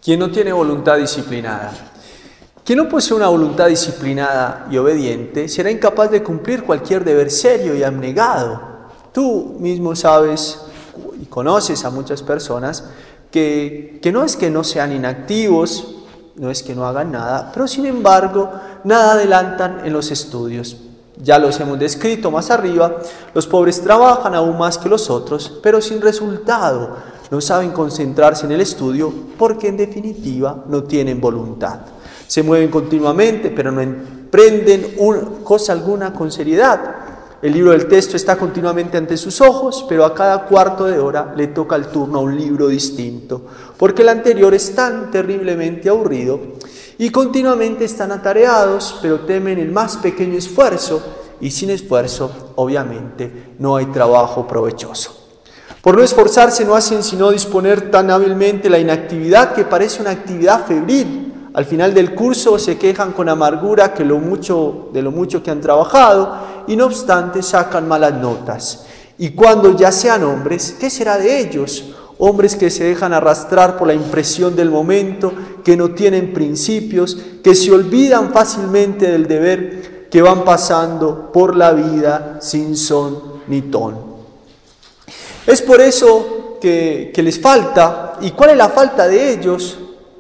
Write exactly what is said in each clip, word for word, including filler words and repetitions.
Quien no tiene voluntad disciplinada. Quien no posee una voluntad disciplinada y obediente será incapaz de cumplir cualquier deber serio y abnegado. Tú mismo sabes y conoces a muchas personas que, que no es que no sean inactivos, no es que no hagan nada, pero sin embargo nada adelantan en los estudios. Ya los hemos descrito más arriba, los pobres trabajan aún más que los otros, pero sin resultado. No saben concentrarse en el estudio porque en definitiva no tienen voluntad. Se mueven continuamente, pero no emprenden una cosa alguna con seriedad. El libro del texto está continuamente ante sus ojos, pero a cada cuarto de hora le toca el turno a un libro distinto, porque el anterior es tan terriblemente aburrido, y continuamente están atareados, pero temen el más pequeño esfuerzo, y sin esfuerzo, obviamente, no hay trabajo provechoso. Por no esforzarse no hacen sino disponer tan hábilmente la inactividad que parece una actividad febril. Al final del curso se quejan con amargura que lo mucho, de lo mucho que han trabajado y no obstante sacan malas notas. Y cuando ya sean hombres, ¿qué será de ellos? Hombres que se dejan arrastrar por la impresión del momento, que no tienen principios, que se olvidan fácilmente del deber, que van pasando por la vida sin son ni ton. Es por eso que, que les falta. ¿Y cuál es la falta de ellos?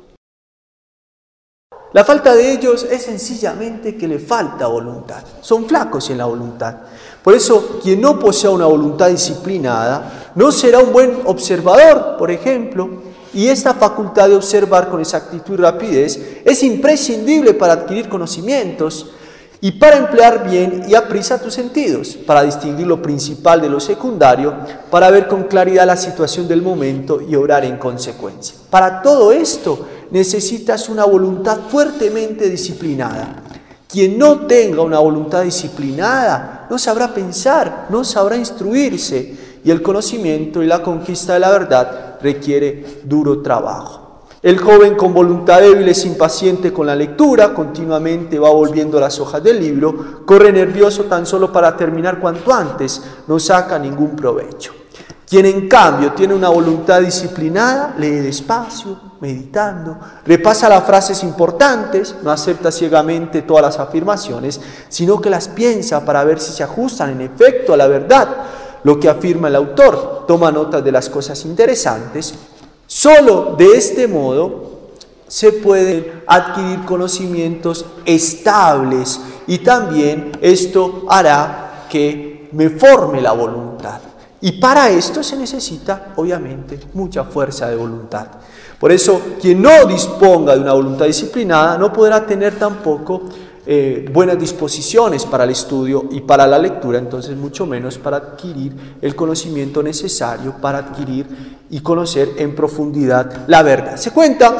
La falta de ellos es sencillamente que les falta voluntad. Son flacos en la voluntad. Por eso, quien no posea una voluntad disciplinada no será un buen observador, por ejemplo, y esta facultad de observar con exactitud y rapidez es imprescindible para adquirir conocimientos y para emplear bien y aprisa tus sentidos, para distinguir lo principal de lo secundario, para ver con claridad la situación del momento y obrar en consecuencia. Para todo esto necesitas una voluntad fuertemente disciplinada. Quien no tenga una voluntad disciplinada no sabrá pensar, no sabrá instruirse, y el conocimiento y la conquista de la verdad requiere duro trabajo. El joven con voluntad débil es impaciente con la lectura, continuamente va volviendo las hojas del libro, corre nervioso tan solo para terminar cuanto antes, no saca ningún provecho. Quien en cambio tiene una voluntad disciplinada, lee despacio, meditando, repasa las frases importantes, no acepta ciegamente todas las afirmaciones, sino que las piensa para ver si se ajustan en efecto a la verdad, lo que afirma el autor, toma notas de las cosas interesantes. Solo de este modo se pueden adquirir conocimientos estables y también esto hará que me forme la voluntad. Y para esto se necesita, obviamente, mucha fuerza de voluntad. Por eso, quien no disponga de una voluntad disciplinada no podrá tener tampoco eh, buenas disposiciones para el estudio y para la lectura, entonces mucho menos para adquirir el conocimiento necesario para adquirir y conocer en profundidad la verdad. Se cuenta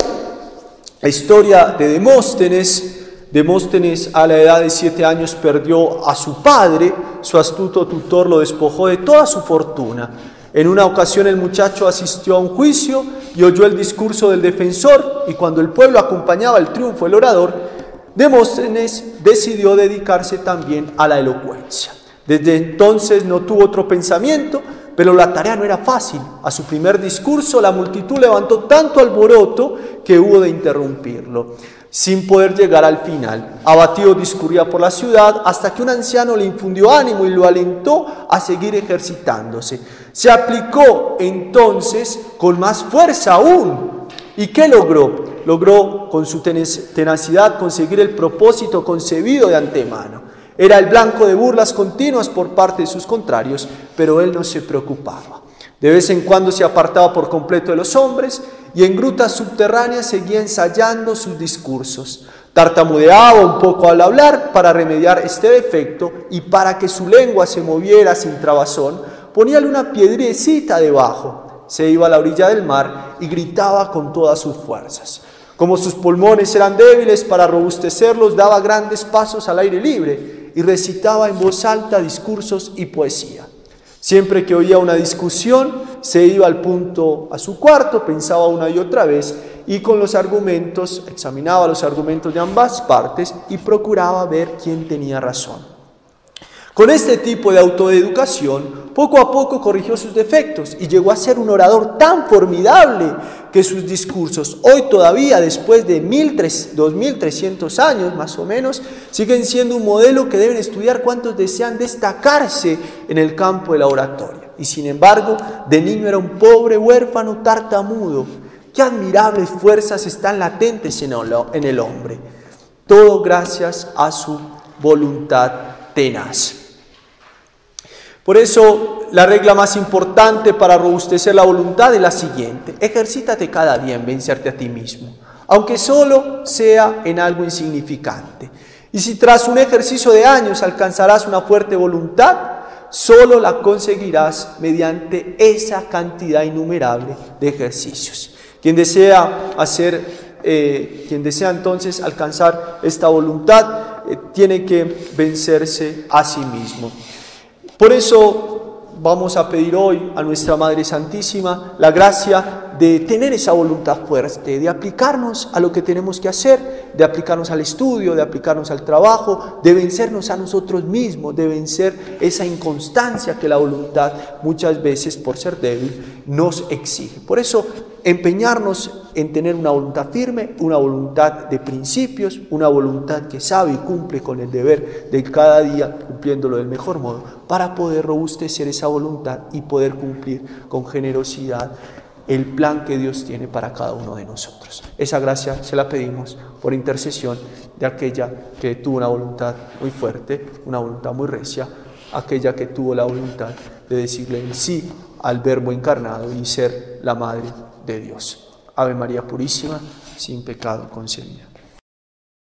la historia de Demóstenes. Demóstenes a la edad de siete años perdió a su padre, su astuto tutor lo despojó de toda su fortuna. En una ocasión el muchacho asistió a un juicio y oyó el discurso del defensor, y cuando el pueblo acompañaba el triunfo del orador, Demóstenes decidió dedicarse también a la elocuencia. Desde entonces no tuvo otro pensamiento, pero la tarea no era fácil. A su primer discurso la multitud levantó tanto alboroto que hubo de interrumpirlo, sin poder llegar al final. Abatido discurría por la ciudad hasta que un anciano le infundió ánimo y lo alentó a seguir ejercitándose. Se aplicó entonces con más fuerza aún. ¿Y qué logró? Logró con su tenacidad conseguir el propósito concebido de antemano. Era el blanco de burlas continuas por parte de sus contrarios, pero él no se preocupaba. De vez en cuando se apartaba por completo de los hombres y en grutas subterráneas seguía ensayando sus discursos. Tartamudeaba un poco al hablar para remediar este defecto, y para que su lengua se moviera sin trabazón, poníale una piedrecita debajo. Se iba a la orilla del mar y gritaba con todas sus fuerzas. Como sus pulmones eran débiles, para robustecerlos daba grandes pasos al aire libre y recitaba en voz alta discursos y poesía. Siempre que oía una discusión, se iba al punto a su cuarto, pensaba una y otra vez, y con los argumentos, examinaba los argumentos de ambas partes y procuraba ver quién tenía razón. Con este tipo de autoeducación, poco a poco corrigió sus defectos y llegó a ser un orador tan formidable que sus discursos, hoy todavía, después de dos mil trescientos años más o menos, siguen siendo un modelo que deben estudiar cuantos desean destacarse en el campo de la oratoria. Y sin embargo, de niño era un pobre huérfano tartamudo. Qué admirables fuerzas están latentes en el hombre. Todo gracias a su voluntad tenaz. Por eso, la regla más importante para robustecer la voluntad es la siguiente: ejercítate cada día en vencerte a ti mismo, aunque solo sea en algo insignificante. Y si tras un ejercicio de años alcanzarás una fuerte voluntad, solo la conseguirás mediante esa cantidad innumerable de ejercicios. Quien desea hacer, eh, quien desea entonces alcanzar esta voluntad, eh, tiene que vencerse a sí mismo. Por eso vamos a pedir hoy a nuestra Madre Santísima la gracia de tener esa voluntad fuerte, de aplicarnos a lo que tenemos que hacer, de aplicarnos al estudio, de aplicarnos al trabajo, de vencernos a nosotros mismos, de vencer esa inconstancia que la voluntad muchas veces, por ser débil, nos exige. Por eso, empeñarnos en tener una voluntad firme, una voluntad de principios, una voluntad que sabe y cumple con el deber de cada día, cumpliéndolo del mejor modo, para poder robustecer esa voluntad y poder cumplir con generosidad el plan que Dios tiene para cada uno de nosotros. Esa gracia se la pedimos por intercesión de aquella que tuvo una voluntad muy fuerte, una voluntad muy recia, aquella que tuvo la voluntad de decirle el sí al Verbo encarnado y ser la Madre de Dios. Ave María Purísima, sin pecado concebida.